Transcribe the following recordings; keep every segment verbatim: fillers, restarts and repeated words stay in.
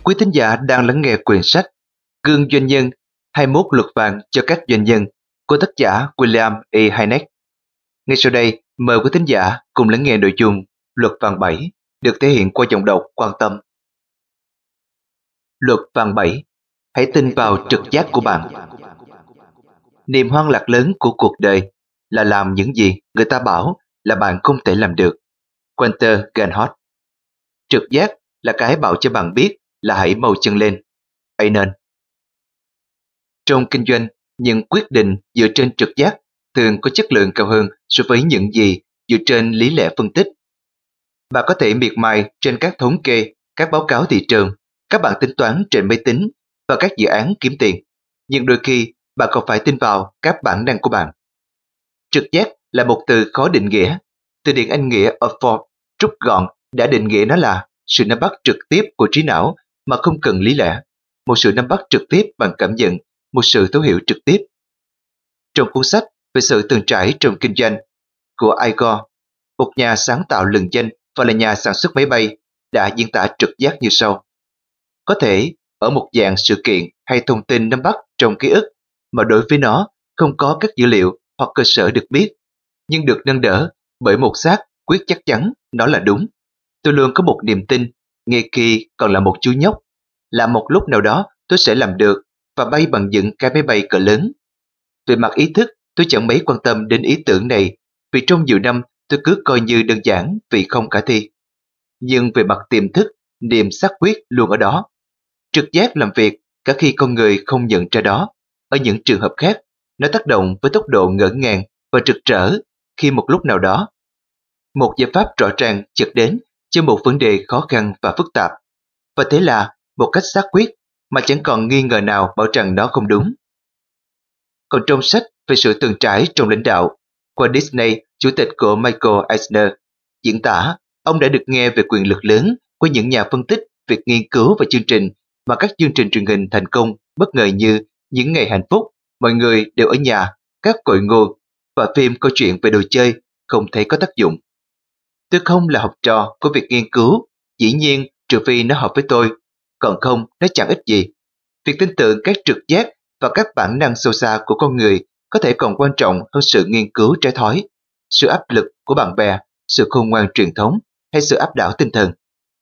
Quý thính giả đang lắng nghe quyển sách Gương Doanh nhân hai mươi mốt luật vàng cho các doanh nhân của tác giả William E. Hynek. Ngay sau đây, mời quý thính giả cùng lắng nghe nội dung Luật vàng bảy được thể hiện qua giọng đọc Quan Tâm. Luật vàng bảy. Hãy tin vào trực giác của bạn. Niềm hoang lạc lớn của cuộc đời là làm những gì người ta bảo là bạn không thể làm được. Walter Ganhot. Trực giác là cái bảo cho bạn biết là hãy mau chân lên. Amen. Trong kinh doanh, những quyết định dựa trên trực giác thường có chất lượng cao hơn so với những gì dựa trên lý lẽ phân tích. Bạn có thể miệt mài trên các thống kê, các báo cáo thị trường, các bảng tính toán trên máy tính và các dự án kiếm tiền. Nhưng đôi khi, bạn còn phải tin vào các bản năng của bạn. Trực giác là một từ khó định nghĩa. Từ điển Anh nghĩa Oxford rút gọn đã định nghĩa nó là sự nắm bắt trực tiếp của trí não mà không cần lý lẽ, một sự nắm bắt trực tiếp bằng cảm nhận, một sự thấu hiểu trực tiếp. Trong cuốn sách về sự từng trải trong kinh doanh của Igor, một nhà sáng tạo lừng danh và là nhà sản xuất máy bay, đã diễn tả trực giác như sau. Có thể ở một dạng sự kiện hay thông tin nắm bắt trong ký ức mà đối với nó không có các dữ liệu hoặc cơ sở được biết, nhưng được nâng đỡ bởi một xác quyết chắc chắn nó là đúng. Tôi luôn có một niềm tin, ngay khi còn là một chú nhóc, là một lúc nào đó tôi sẽ làm được và bay bằng những cái máy bay cỡ lớn. Về mặt ý thức, tôi chẳng mấy quan tâm đến ý tưởng này, vì trong nhiều năm tôi cứ coi như đơn giản vì không khả thi. Nhưng về mặt tiềm thức, niềm xác quyết luôn ở đó. Trực giác làm việc cả khi con người không nhận ra đó. Ở những trường hợp khác, nó tác động với tốc độ ngỡ ngàng và rực rỡ khi một lúc nào đó một giải pháp rõ ràng chợt đến cho một vấn đề khó khăn và phức tạp. Và thế là một cách xác quyết mà chẳng còn nghi ngờ nào bảo rằng nó không đúng. Còn trong sách về sự từng trải trong lãnh đạo, Walt Disney, chủ tịch của Michael Eisner, diễn tả ông đã được nghe về quyền lực lớn của những nhà phân tích, việc nghiên cứu và chương trình mà các chương trình truyền hình thành công bất ngờ như Những Ngày Hạnh Phúc, Mọi Người Đều Ở Nhà, Các Cội Nguồn và phim câu chuyện về đồ chơi không thấy có tác dụng. Tôi không là học trò của việc nghiên cứu, dĩ nhiên trừ phi nó hợp với tôi, còn không nó chẳng ích gì. Việc tin tưởng các trực giác và các bản năng sâu xa của con người có thể còn quan trọng hơn sự nghiên cứu trái thói, sự áp lực của bạn bè, sự khôn ngoan truyền thống hay sự áp đảo tinh thần.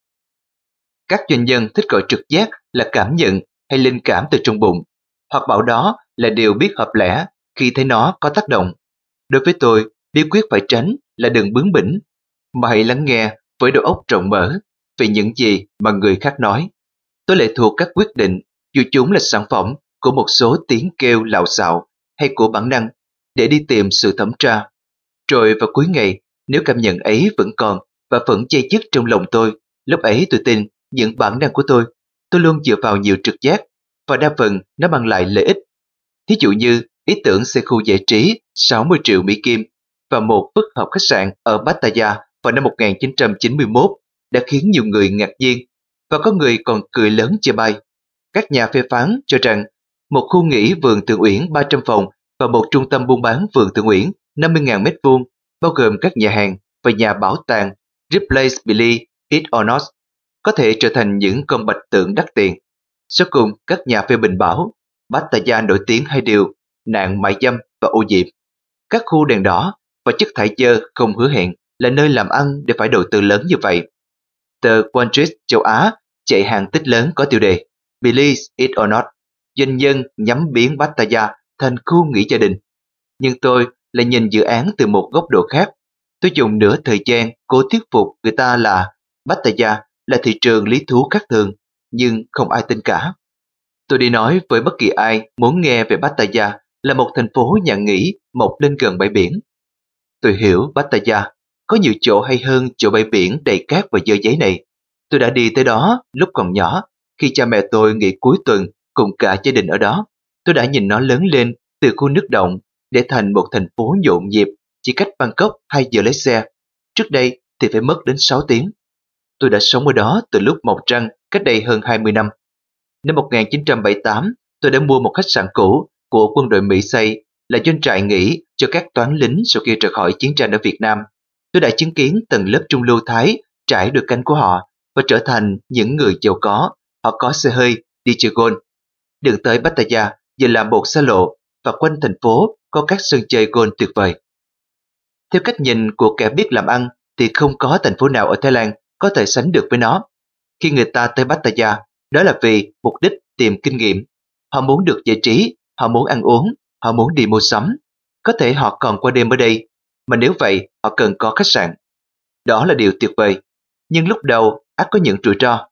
Các doanh nhân thích gọi trực giác là cảm nhận hay linh cảm từ trong bụng, hoặc bảo đó là điều biết hợp lẽ khi thấy nó có tác động. Đối với tôi, bí quyết phải tránh là đừng bướng bỉnh, mà hãy lắng nghe với đầu óc rộng mở về những gì mà người khác nói. Tôi lệ thuộc các quyết định, dù chúng là sản phẩm của một số tiếng kêu lạo xạo hay của bản năng, để đi tìm sự thẩm tra. Rồi vào cuối ngày, nếu cảm nhận ấy vẫn còn và vẫn dây dứt trong lòng tôi, lúc ấy tôi tin những bản năng của tôi. Tôi luôn dựa vào nhiều trực giác và đa phần nó mang lại lợi ích. Thí dụ như ý tưởng xây khu giải trí sáu mươi triệu Mỹ Kim và một phức hợp khách sạn ở Pattaya vào năm một nghìn chín trăm chín mươi mốt đã khiến nhiều người ngạc nhiên, và có người còn cười lớn chê bai. Các nhà phê phán cho rằng một khu nghỉ vườn Thượng Uyển ba trăm phòng và một trung tâm buôn bán vườn Thượng Uyển năm mươi nghìn mét vuông, bao gồm các nhà hàng và nhà bảo tàng Ripley's Believe It or Not, có thể trở thành những con bạch tượng đắt tiền. Sau cùng, các nhà phê bình bảo Pattaya nổi tiếng hai điều: nạn mại dâm và ô nhiễm. Các khu đèn đỏ và chất thải dơ không hứa hẹn là nơi làm ăn để phải đầu tư lớn như vậy. Tờ Wall Street châu Á chạy hàng tích lớn có tiêu đề Believe It or Not, doanh nhân nhắm biến Pattaya thành khu nghỉ gia đình. Nhưng tôi lại nhìn dự án từ một góc độ khác. Tôi dùng nửa thời gian cố thuyết phục người ta là Pattaya là thị trường lý thú khác thường, nhưng không ai tin cả. Tôi đi nói với bất kỳ ai muốn nghe về Pattaya là một thành phố nhà nghỉ mọc lên gần bãi biển. Tôi hiểu Pattaya có nhiều chỗ hay hơn chỗ bãi biển đầy cát và dơ giấy này. Tôi đã đi tới đó lúc còn nhỏ, khi cha mẹ tôi nghỉ cuối tuần cùng cả gia đình ở đó. Tôi đã nhìn nó lớn lên từ khu nước động để thành một thành phố nhộn nhịp chỉ cách Bangkok hai giờ lấy xe. Trước đây thì phải mất đến sáu tiếng. Tôi đã sống ở đó từ lúc mọc trăng cách đây hơn hai mươi năm. Năm một nghìn chín trăm bảy mươi tám, tôi đã mua một khách sạn cũ của quân đội Mỹ xây là doanh trại nghỉ cho các toán lính sau khi rời khỏi chiến tranh ở Việt Nam. Tôi đã chứng kiến tầng lớp trung lưu Thái trải đôi cánh của họ và trở thành những người giàu có. họ có xe hơi đi chơi golf. Đường tới Pattaya giờ là một xa lộ và quanh thành phố có các sân chơi golf tuyệt vời. Theo cách nhìn của kẻ biết làm ăn thì không có thành phố nào ở Thái Lan có thể sánh được với nó. Khi người ta tới Pattaya, đó là vì mục đích tìm kinh nghiệm. Họ muốn được giải trí, họ muốn ăn uống, họ muốn đi mua sắm. Có thể họ còn qua đêm ở đây, mà nếu vậy họ cần có khách sạn. Đó là điều tuyệt vời, nhưng lúc đầu ắt có những rủi ro.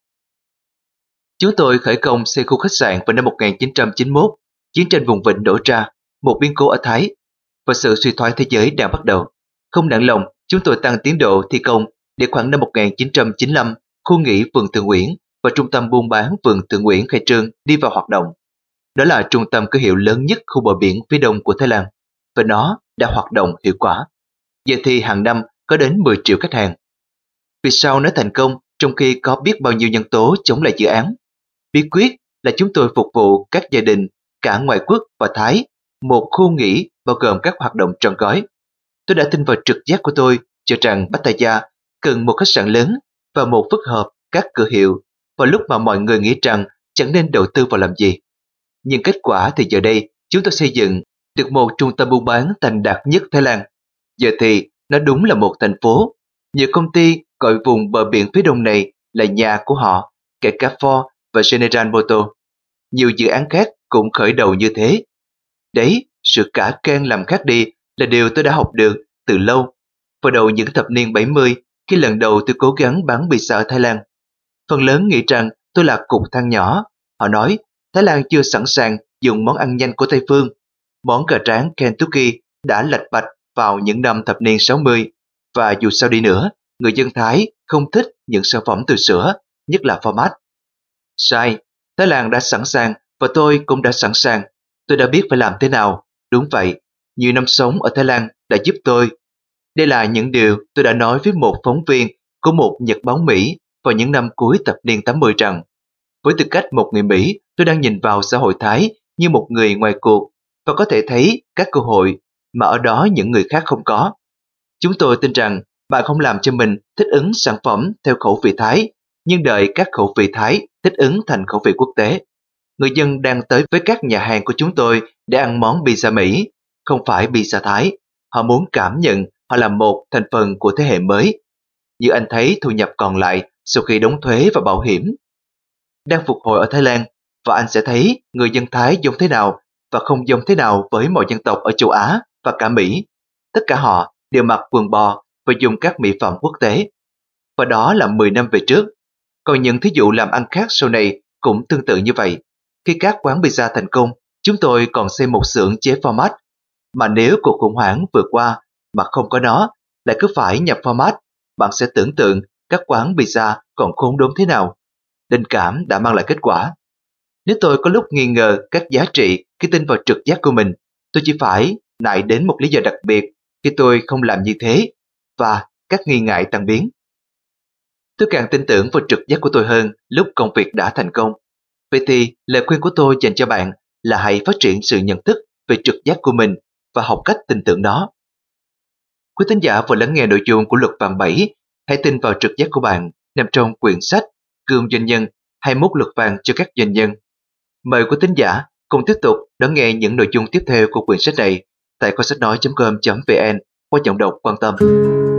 Chúng tôi khởi công xây khu khách sạn vào năm một nghìn chín trăm chín mươi mốt, chiến tranh vùng vịnh nổ ra, một biến cố ở Thái, và sự suy thoái thế giới đang bắt đầu. Không nản lòng, chúng tôi tăng tiến độ thi công để khoảng năm một nghìn chín trăm chín mươi lăm, khu nghỉ vườn Thượng Nguyễn và trung tâm buôn bán vườn Thượng Nguyễn khai trương đi vào hoạt động. Đó là trung tâm cửa hiệu lớn nhất khu bờ biển phía đông của Thái Lan, và nó đã hoạt động hiệu quả. Giờ thì hàng năm có đến mười triệu khách hàng. Vì sao nó thành công trong khi có biết bao nhiêu nhân tố chống lại dự án? Bí quyết là chúng tôi phục vụ các gia đình cả ngoại quốc và Thái, một khu nghỉ bao gồm các hoạt động trọn gói. Tôi đã tin vào trực giác của tôi cho rằng Pattaya cần một khách sạn lớn và một phức hợp các cửa hiệu vào lúc mà mọi người nghĩ rằng chẳng nên đầu tư vào làm gì. Nhưng kết quả thì giờ đây chúng tôi xây dựng được một trung tâm buôn bán thành đạt nhất Thái Lan. Giờ thì nó đúng là một thành phố. Nhiều công ty gọi vùng bờ biển phía đông này là nhà của họ, kể cả Ford và General Motors. Nhiều dự án khác cũng khởi đầu như thế. Đấy, sự cả gan làm khác đi là điều tôi đã học được từ lâu. Vào đầu những thập niên bảy mươi, khi lần đầu tôi cố gắng bán pizza ở Thái Lan, phần lớn nghĩ rằng tôi là cục than nhỏ. Họ nói Thái Lan chưa sẵn sàng dùng món ăn nhanh của Tây phương. Món cà rán Kentucky đã lạch bạch vào những năm thập niên sáu mươi, và dù sao đi nữa, người dân Thái không thích những sản phẩm từ sữa, nhất là format. Sai, Thái Lan đã sẵn sàng và tôi cũng đã sẵn sàng. Tôi đã biết phải làm thế nào. Đúng vậy, nhiều năm sống ở Thái Lan đã giúp tôi. Đây là những điều tôi đã nói với một phóng viên của một nhật báo Mỹ vào những năm cuối thập niên tám mươi rằng với tư cách một người Mỹ, tôi đang nhìn vào xã hội Thái như một người ngoài cuộc và có thể thấy các cơ hội mà ở đó những người khác không có. Chúng tôi tin rằng bạn không làm cho mình thích ứng sản phẩm theo khẩu vị Thái, nhưng đợi các khẩu vị Thái thích ứng thành khẩu vị quốc tế. Người dân đang tới với các nhà hàng của chúng tôi để ăn món pizza Mỹ, không phải pizza Thái. Họ muốn cảm nhận họ là một thành phần của thế hệ mới. Như anh thấy thu nhập còn lại sau khi đóng thuế và bảo hiểm đang phục hồi ở Thái Lan, và anh sẽ thấy người dân Thái giống thế nào và không giống thế nào với mọi dân tộc ở châu Á và cả Mỹ. Tất cả họ đều mặc quần bò và dùng các mỹ phẩm quốc tế. Và đó là mười năm về trước. Còn những thí dụ làm ăn khác sau này cũng tương tự như vậy. Khi các quán pizza thành công, chúng tôi còn xây một xưởng chế format. Mà nếu cuộc khủng hoảng vừa qua mà không có nó, lại cứ phải nhập format, bạn sẽ tưởng tượng các quán pizza còn khốn đốn thế nào. Linh cảm đã mang lại kết quả. Nếu tôi có lúc nghi ngờ các giá trị khi tin vào trực giác của mình, tôi chỉ phải nại đến một lý do đặc biệt khi tôi không làm như thế, và các nghi ngại tan biến. Tôi càng tin tưởng vào trực giác của tôi hơn lúc công việc đã thành công. Vậy thì lời khuyên của tôi dành cho bạn là hãy phát triển sự nhận thức về trực giác của mình và học cách tin tưởng nó. Quý thính giả vừa lắng nghe nội dung của luật vàng bảy, hãy tin vào trực giác của bạn, nằm trong quyển sách Gương Doanh nhân, hai mươi mốt luật vàng cho các doanh nhân. Mời quý thính giả cùng tiếp tục đón nghe những nội dung tiếp theo của quyển sách này tại kho sách nói chấm com chấm vn qua giọng đọc quan tâm.